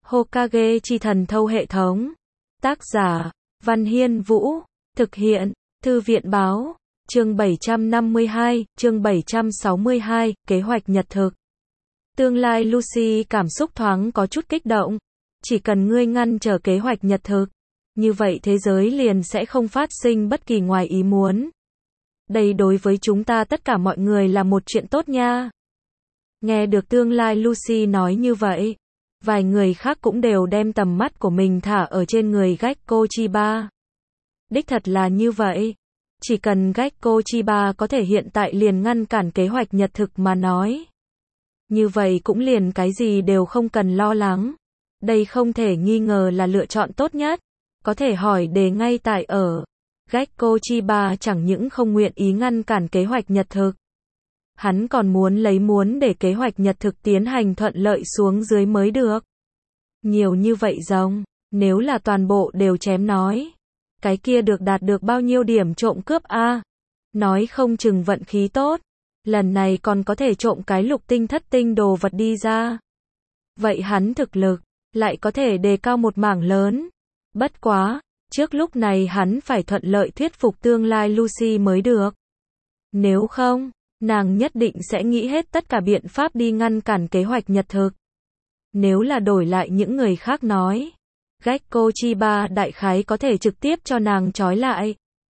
Hokage chi thần thâu hệ thống. Tác giả, Văn Hiên Vũ. Thực hiện, Thư viện Báo. Chương 752, chương 762, kế hoạch nhật thực. Tương lai Lucy cảm xúc thoáng có chút kích động. Chỉ cần ngươi ngăn trở kế hoạch nhật thực, như vậy thế giới liền sẽ không phát sinh bất kỳ ngoài ý muốn. Đây đối với chúng ta tất cả mọi người là một chuyện tốt nha. Nghe được tương lai Lucy nói như vậy, vài người khác cũng đều đem tầm mắt của mình thả ở trên người Gekko Chiba. Đích thật là như vậy. Chỉ cần Gekko Chiba có thể hiện tại liền ngăn cản kế hoạch nhật thực mà nói, như vậy cũng liền cái gì đều không cần lo lắng. Đây không thể nghi ngờ là lựa chọn tốt nhất. Có thể hỏi đề ngay tại ở. Gekko Chiba chẳng những không nguyện ý ngăn cản kế hoạch nhật thực, hắn còn muốn để kế hoạch nhật thực tiến hành thuận lợi xuống dưới mới được. Nhiều như vậy rồng, nếu là toàn bộ đều chém nói, cái kia được đạt được bao nhiêu điểm trộm cướp a? Nói không chừng vận khí tốt, lần này còn có thể trộm cái lục tinh thất tinh đồ vật đi ra. Vậy hắn thực lực lại có thể đề cao một mảng lớn. Bất quá, trước lúc này hắn phải thuận lợi thuyết phục tương lai Lucy mới được. Nếu không, nàng nhất định sẽ nghĩ hết tất cả biện pháp đi ngăn cản kế hoạch nhật thực. Nếu là đổi lại những người khác nói, Gekko Chiba đại khái có thể trực tiếp cho nàng trói lại.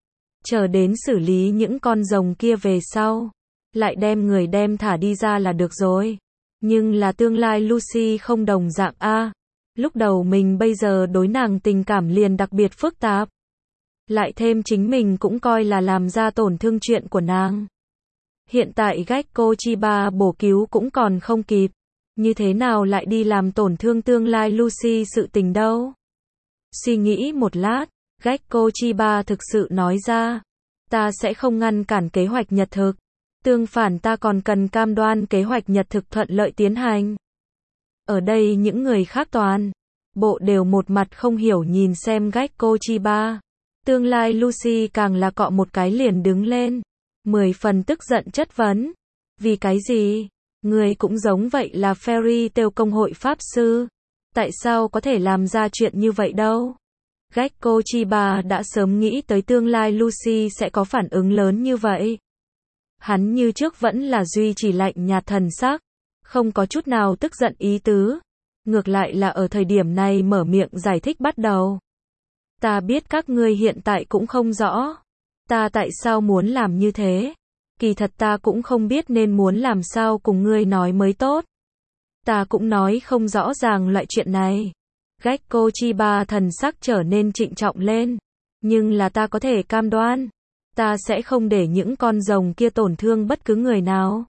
Chờ đến xử lý những con rồng kia về sau, lại đem người đem thả đi ra là được rồi. Nhưng là tương lai Lucy không đồng dạng a. Lúc đầu mình bây giờ đối nàng tình cảm liền đặc biệt phức tạp. Lại thêm chính mình cũng coi là làm ra tổn thương chuyện của nàng. Hiện tại Gekko Chiba bổ cứu cũng còn không kịp. Như thế nào lại đi làm tổn thương tương lai Lucy sự tình đâu? Suy nghĩ một lát, Gekko Chiba thực sự nói ra. Ta sẽ không ngăn cản kế hoạch nhật thực. Tương phản ta còn cần cam đoan kế hoạch nhật thực thuận lợi tiến hành. Ở đây những người khác toàn bộ đều một mặt không hiểu nhìn xem Gekko Chiba. Tương lai Lucy càng là cọ một cái liền đứng lên, 10 phần tức giận chất vấn. Vì cái gì? Người cũng giống vậy là Fairy Tail công hội pháp sư. Tại sao có thể làm ra chuyện như vậy đâu? Gekko Chiba đã sớm nghĩ tới tương lai Lucy sẽ có phản ứng lớn như vậy. Hắn như trước vẫn là duy trì lạnh nhạt thần sắc, không có chút nào tức giận ý tứ. Ngược lại là ở thời điểm này mở miệng giải thích bắt đầu. Ta biết các ngươi hiện tại cũng không rõ. Ta tại sao muốn làm như thế? Kỳ thật ta cũng không biết nên muốn làm sao cùng ngươi nói mới tốt. Ta cũng nói không rõ ràng loại chuyện này. Gekko Chiba thần sắc trở nên trịnh trọng lên. Nhưng là ta có thể cam đoan. Ta sẽ không để những con rồng kia tổn thương bất cứ người nào.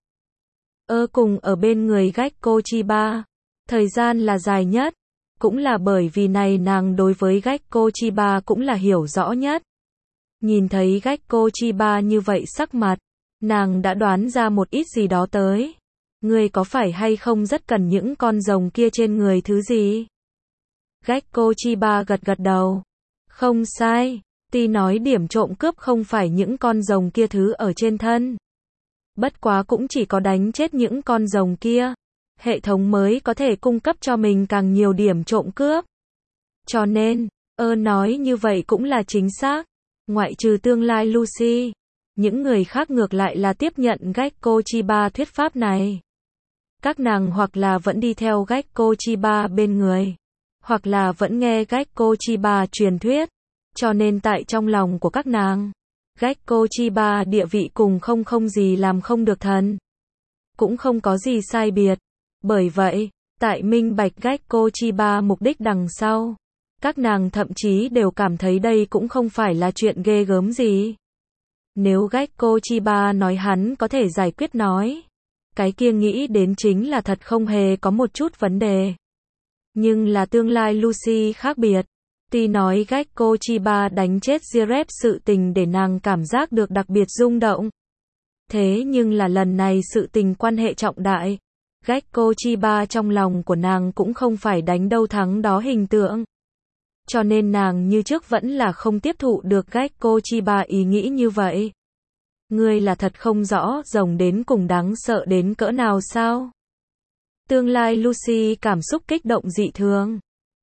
Cùng ở bên người Gekko Chiba. Thời gian là dài nhất. Cũng là bởi vì này nàng đối với Gekko Chiba cũng là hiểu rõ nhất. Nhìn thấy Gekko Chiba như vậy sắc mặt, nàng đã đoán ra một ít gì đó tới. Ngươi có phải hay không rất cần những con rồng kia trên người thứ gì? Gekko Chiba gật gật đầu. Không sai, Ti nói điểm trộm cướp không phải những con rồng kia thứ ở trên thân. Bất quá cũng chỉ có đánh chết những con rồng kia, hệ thống mới có thể cung cấp cho mình càng nhiều điểm trộm cướp. Cho nên, nói như vậy cũng là chính xác. Ngoại trừ tương lai Lucy, những người khác ngược lại là tiếp nhận Gekko Chiba thuyết pháp này. Các nàng hoặc là vẫn đi theo Gekko Chiba bên người, hoặc là vẫn nghe Gekko Chiba truyền thuyết. Cho nên tại trong lòng của các nàng, Gekko Chiba địa vị cùng không gì làm không được thần. Cũng không có gì sai biệt. Bởi vậy, tại minh bạch Gekko Chiba mục đích đằng sau, các nàng thậm chí đều cảm thấy đây cũng không phải là chuyện ghê gớm gì. Nếu Gekko Chiba nói hắn có thể giải quyết nói, cái kia nghĩ đến chính là thật không hề có một chút vấn đề. Nhưng là tương lai Lucy khác biệt. Ti nói Gekko Chiba đánh chết Jirep sự tình để nàng cảm giác được đặc biệt rung động. Thế nhưng là lần này sự tình quan hệ trọng đại. Gekko Chiba trong lòng của nàng cũng không phải đánh đâu thắng đó hình tượng. Cho nên nàng như trước vẫn là không tiếp thụ được Gekko Chiba ý nghĩ như vậy. Ngươi là thật không rõ rồng đến cùng đáng sợ đến cỡ nào sao? Tương lai Lucy cảm xúc kích động dị thường.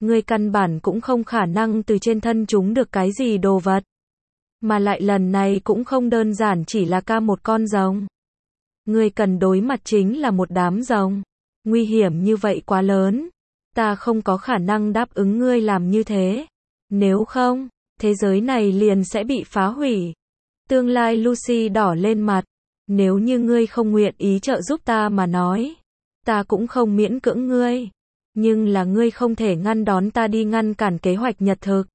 Ngươi căn bản cũng không khả năng từ trên thân chúng được cái gì đồ vật. Mà lại lần này cũng không đơn giản chỉ là ca một con rồng. Ngươi cần đối mặt chính là một đám rồng. Nguy hiểm như vậy quá lớn. Ta không có khả năng đáp ứng ngươi làm như thế. Nếu không, thế giới này liền sẽ bị phá hủy. Tương lai Lucy đỏ lên mặt. Nếu như ngươi không nguyện ý trợ giúp ta mà nói, ta cũng không miễn cưỡng ngươi. Nhưng là ngươi không thể ngăn đón ta đi ngăn cản kế hoạch nhật thực.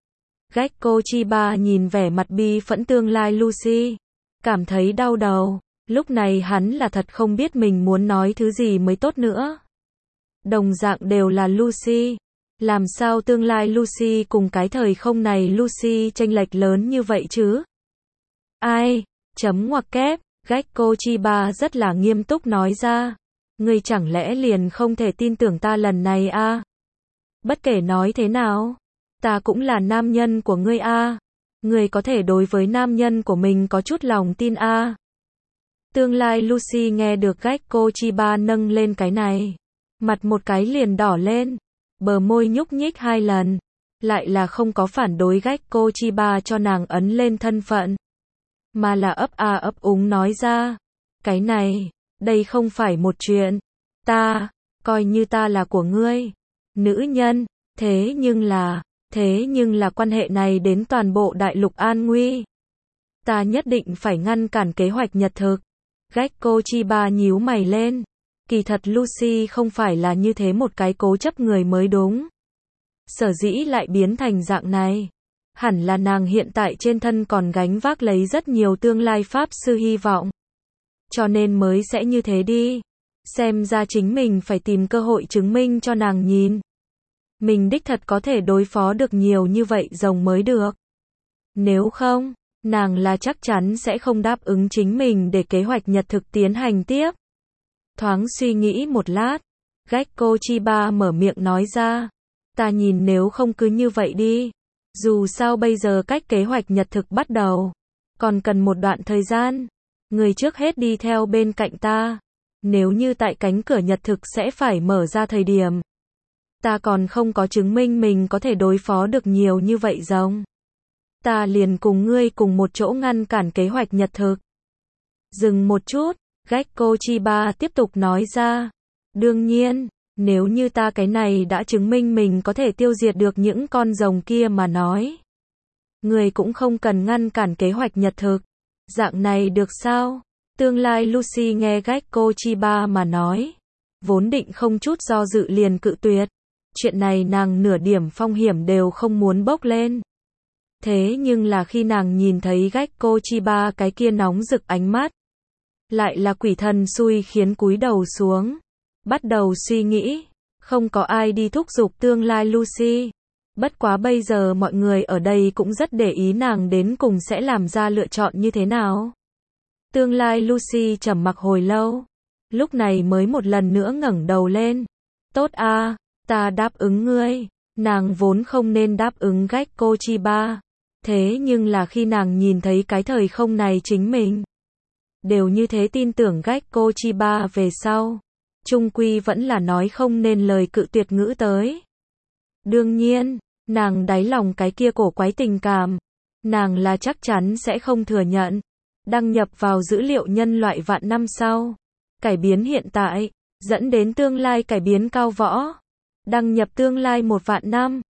Gekko Chiba nhìn vẻ mặt bi phẫn tương lai Lucy, cảm thấy đau đầu. Lúc này hắn là thật không biết mình muốn nói thứ gì mới tốt nữa. Đồng dạng đều là Lucy. Làm sao tương lai Lucy cùng cái thời không này Lucy chênh lệch lớn như vậy chứ? Ai? Chấm ngoặc kép. Gekko Chiba rất là nghiêm túc nói ra. Ngươi chẳng lẽ liền không thể tin tưởng ta lần này à? Bất kể nói thế nào, ta cũng là nam nhân của ngươi à? Ngươi có thể đối với nam nhân của mình có chút lòng tin à? Tương lai Lucy nghe được Gekko Chiba nâng lên cái này. Mặt một cái liền đỏ lên. Bờ môi nhúc nhích 2 lần. Lại là không có phản đối Gekko Chiba cho nàng ấn lên thân phận. Mà là ấp a ấp úng nói ra. Cái này, đây không phải một chuyện. Ta, coi như ta là của ngươi. Nữ nhân, thế nhưng là quan hệ này đến toàn bộ đại lục an nguy. Ta nhất định phải ngăn cản kế hoạch nhật thực. Gekko Chiba nhíu mày lên. Kỳ thật Lucy không phải là như thế một cái cố chấp người mới đúng. Sở dĩ lại biến thành dạng này. Hẳn là nàng hiện tại trên thân còn gánh vác lấy rất nhiều tương lai pháp sư hy vọng. Cho nên mới sẽ như thế đi. Xem ra chính mình phải tìm cơ hội chứng minh cho nàng nhìn. Mình đích thật có thể đối phó được nhiều như vậy rồng mới được. Nếu không, nàng là chắc chắn sẽ không đáp ứng chính mình để kế hoạch nhật thực tiến hành tiếp. Thoáng suy nghĩ một lát, Gekko Chiba mở miệng nói ra. Ta nhìn nếu không cứ như vậy đi. Dù sao bây giờ cách kế hoạch nhật thực bắt đầu. Còn cần một đoạn thời gian. Người trước hết đi theo bên cạnh ta. Nếu như tại cánh cửa nhật thực sẽ phải mở ra thời điểm. Ta còn không có chứng minh mình có thể đối phó được nhiều như vậy rồng. Ta liền cùng ngươi cùng một chỗ ngăn cản kế hoạch nhật thực. Dừng một chút, Gekko Chiba tiếp tục nói ra. Đương nhiên, nếu như ta cái này đã chứng minh mình có thể tiêu diệt được những con rồng kia mà nói. Ngươi cũng không cần ngăn cản kế hoạch nhật thực. Dạng này được sao? Tương lai Lucy nghe Gekko Chiba mà nói. Vốn định không chút do dự liền cự tuyệt. Chuyện này nàng nửa điểm phong hiểm đều không muốn bốc lên. Thế nhưng là khi nàng nhìn thấy Gekko Chiba cái kia nóng rực ánh mắt. Lại là quỷ thần xui khiến cúi đầu xuống. Bắt đầu suy nghĩ. Không có ai đi thúc giục tương lai Lucy. Bất quá bây giờ mọi người ở đây cũng rất để ý nàng đến cùng sẽ làm ra lựa chọn như thế nào. Tương lai Lucy trầm mặc hồi lâu. Lúc này mới một lần nữa ngẩng đầu lên. Tốt a, ta đáp ứng ngươi. Nàng vốn không nên đáp ứng Gekko Chiba. Thế nhưng là khi nàng nhìn thấy cái thời không này chính mình. Đều như thế tin tưởng Gekko Chiba về sau. Chung quy vẫn là nói không nên lời cự tuyệt ngữ tới. Đương nhiên, nàng đáy lòng cái kia cổ quái tình cảm. Nàng là chắc chắn sẽ không thừa nhận. Đăng nhập vào dữ liệu nhân loại vạn năm sau. Cải biến hiện tại, dẫn đến tương lai cải biến cao võ. Đăng nhập tương lai 1 vạn năm.